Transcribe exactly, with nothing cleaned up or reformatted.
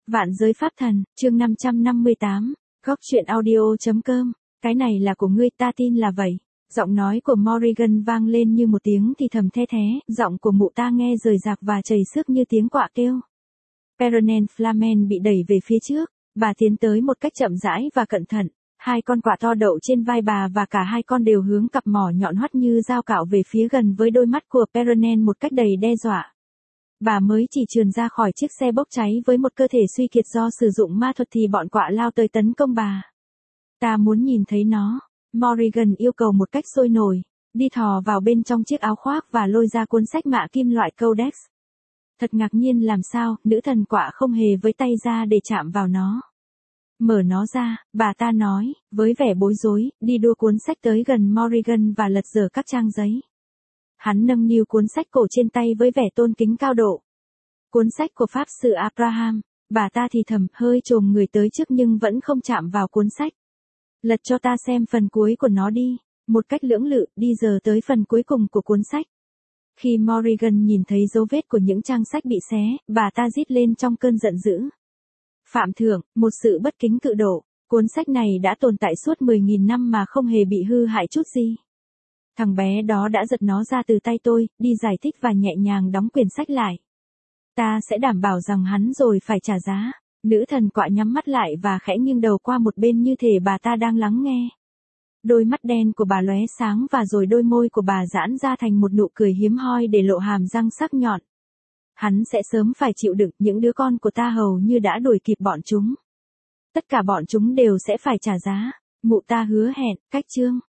Vạn giới pháp thần, chương năm trăm năm mươi tám, góc truyện audio chấm com, cái này là của ngươi, ta tin là vậy. Giọng nói của Morrigan vang lên như một tiếng thì thầm the thế, giọng của mụ ta nghe rời rạc và chảy xước như tiếng quạ kêu. Peronen Flamen bị đẩy về phía trước, bà tiến tới một cách chậm rãi và cẩn thận, hai con quạ to đậu trên vai bà và cả hai con đều hướng cặp mỏ nhọn hoắt như dao cạo về phía gần với đôi mắt của Peronen một cách đầy đe dọa. Bà mới chỉ trườn ra khỏi chiếc xe bốc cháy với một cơ thể suy kiệt do sử dụng ma thuật thì bọn quạ lao tới tấn công bà. Ta muốn nhìn thấy nó, Morrigan yêu cầu một cách sôi nổi, đi thò vào bên trong chiếc áo khoác và lôi ra cuốn sách mạ kim loại Codex. Thật ngạc nhiên làm sao, nữ thần quạ không hề với tay ra để chạm vào nó. Mở nó ra, bà ta nói, với vẻ bối rối, đi đua cuốn sách tới gần Morrigan và lật dở các trang giấy. Hắn nâng niu cuốn sách cổ trên tay với vẻ tôn kính cao độ. Cuốn sách của Pháp sư Abraham, bà ta thì thầm, hơi chồm người tới trước nhưng vẫn không chạm vào cuốn sách. Lật cho ta xem phần cuối của nó đi, một cách lưỡng lự, đi giờ tới phần cuối cùng của cuốn sách. Khi Morrigan nhìn thấy dấu vết của những trang sách bị xé, bà ta rít lên trong cơn giận dữ. Phạm thượng, một sự bất kính cự độ, cuốn sách này đã tồn tại suốt mười nghìn năm mà không hề bị hư hại chút gì. Thằng bé đó đã giật nó ra từ tay tôi, đi giải thích và nhẹ nhàng đóng quyển sách lại. Ta sẽ đảm bảo rằng hắn rồi phải trả giá. Nữ thần quạ nhắm mắt lại và khẽ nghiêng đầu qua một bên như thể bà ta đang lắng nghe. Đôi mắt đen của bà lóe sáng và rồi đôi môi của bà giãn ra thành một nụ cười hiếm hoi để lộ hàm răng sắc nhọn. Hắn sẽ sớm phải chịu đựng, những đứa con của ta hầu như đã đuổi kịp bọn chúng. Tất cả bọn chúng đều sẽ phải trả giá. Mụ ta hứa hẹn, cách chương.